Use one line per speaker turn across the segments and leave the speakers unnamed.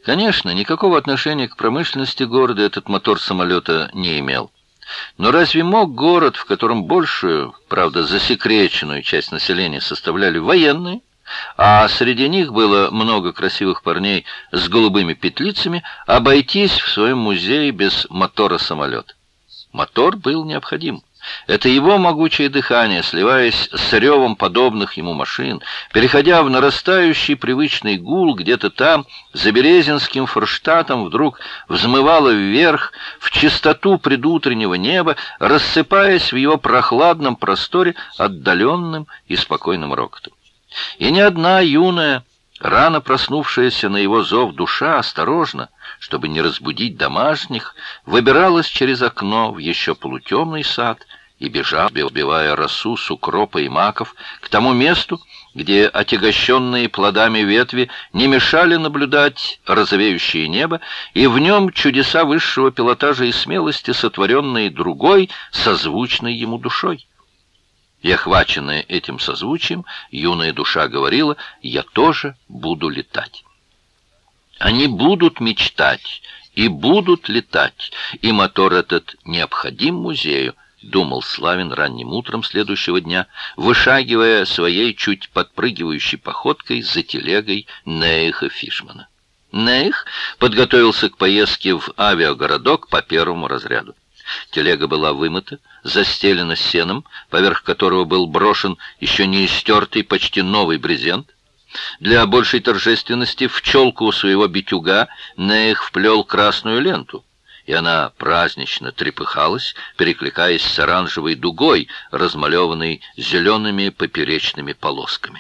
Конечно, никакого отношения к промышленности города этот мотор самолета не имел. Но разве мог город, в котором большую, правда, засекреченную часть населения составляли военные, а среди них было много красивых парней с голубыми петлицами, обойтись в своем музее без мотора самолета? Мотор был необходим. Это его могучее дыхание, сливаясь с ревом подобных ему машин, переходя в нарастающий привычный гул где-то там, за Березинским Форштатом, вдруг взмывало вверх, в чистоту предутреннего неба, рассыпаясь в его прохладном просторе отдаленным и спокойным рокотом. И ни одна юная, рано проснувшаяся на его зов душа осторожно, чтобы не разбудить домашних, выбиралась через окно в еще полутемный сад и бежала, сбивая росу с укропа и маков, к тому месту, где отягощенные плодами ветви не мешали наблюдать розовеющее небо, и в нем чудеса высшего пилотажа и смелости, сотворенные другой, созвучной ему душой. И, охваченная этим созвучием, юная душа говорила: «Я тоже буду летать». Они будут мечтать и будут летать, и мотор этот необходим музею, думал Славин ранним утром следующего дня, вышагивая своей чуть подпрыгивающей походкой за телегой Нейха Фишмана. Нейх подготовился к поездке в авиагородок по первому разряду. Телега была вымыта, застелена сеном, поверх которого был брошен еще не истертый, почти новый брезент. Для большей торжественности в челку своего битюга Нейх вплел красную ленту, и она празднично трепыхалась, перекликаясь с оранжевой дугой, размалеванной зелеными поперечными полосками.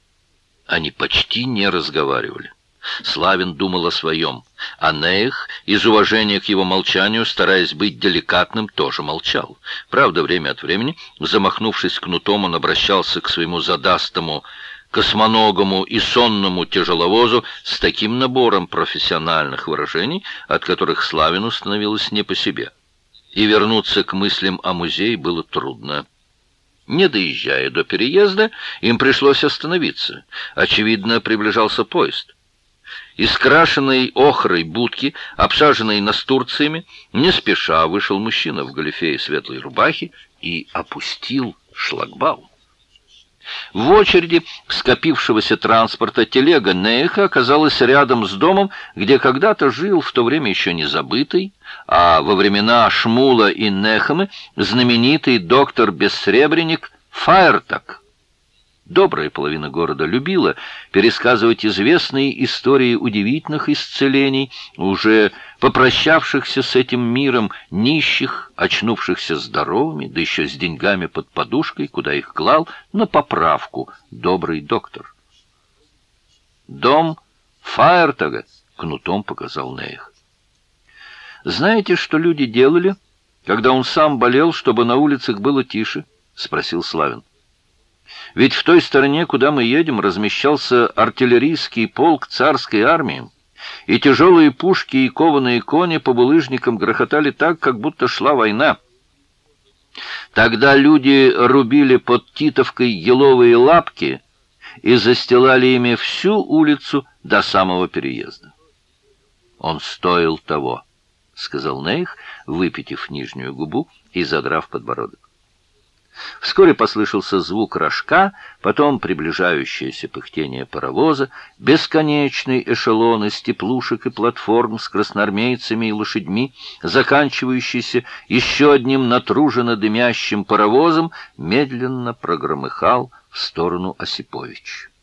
Они почти не разговаривали. Славин думал о своем, а Нейх, из уважения к его молчанию, стараясь быть деликатным, тоже молчал. Правда, время от времени, замахнувшись кнутом, он обращался к своему задастому космоногому и сонному тяжеловозу с таким набором профессиональных выражений, от которых Славину становилось не по себе. И вернуться к мыслям о музее было трудно. Не доезжая до переезда, им пришлось остановиться. Очевидно, приближался поезд. Из крашеной охрой будки, обсаженной настурциями, не спеша вышел мужчина в галифе и светлой рубахе и опустил шлагбаум. В очереди скопившегося транспорта телега Нейха оказалась рядом с домом, где когда-то жил, в то время еще не забытый, а во времена Шмула и Нехемы знаменитый доктор-бессребренник Фаертак. Добрая половина города любила пересказывать известные истории удивительных исцелений, уже попрощавшихся с этим миром нищих, очнувшихся здоровыми, да еще с деньгами под подушкой, куда их клал на поправку добрый доктор. «Дом Фаертага», — кнутом показал Нейх. «Знаете, что люди делали, когда он сам болел, чтобы на улицах было тише?» — спросил Славин. «Ведь в той стороне, куда мы едем, размещался артиллерийский полк царской армии, и тяжелые пушки и кованые кони по булыжникам грохотали так, как будто шла война. Тогда люди рубили под Титовкой еловые лапки и застилали ими всю улицу до самого переезда». «Он стоил того», — сказал Нейх, выпитив нижнюю губу и задрав подбородок. Вскоре послышался звук рожка, потом приближающееся пыхтение паровоза, бесконечный эшелон из теплушек и платформ с красноармейцами и лошадьми, заканчивающийся еще одним натруженно дымящим паровозом, медленно прогромыхал в сторону Осипович.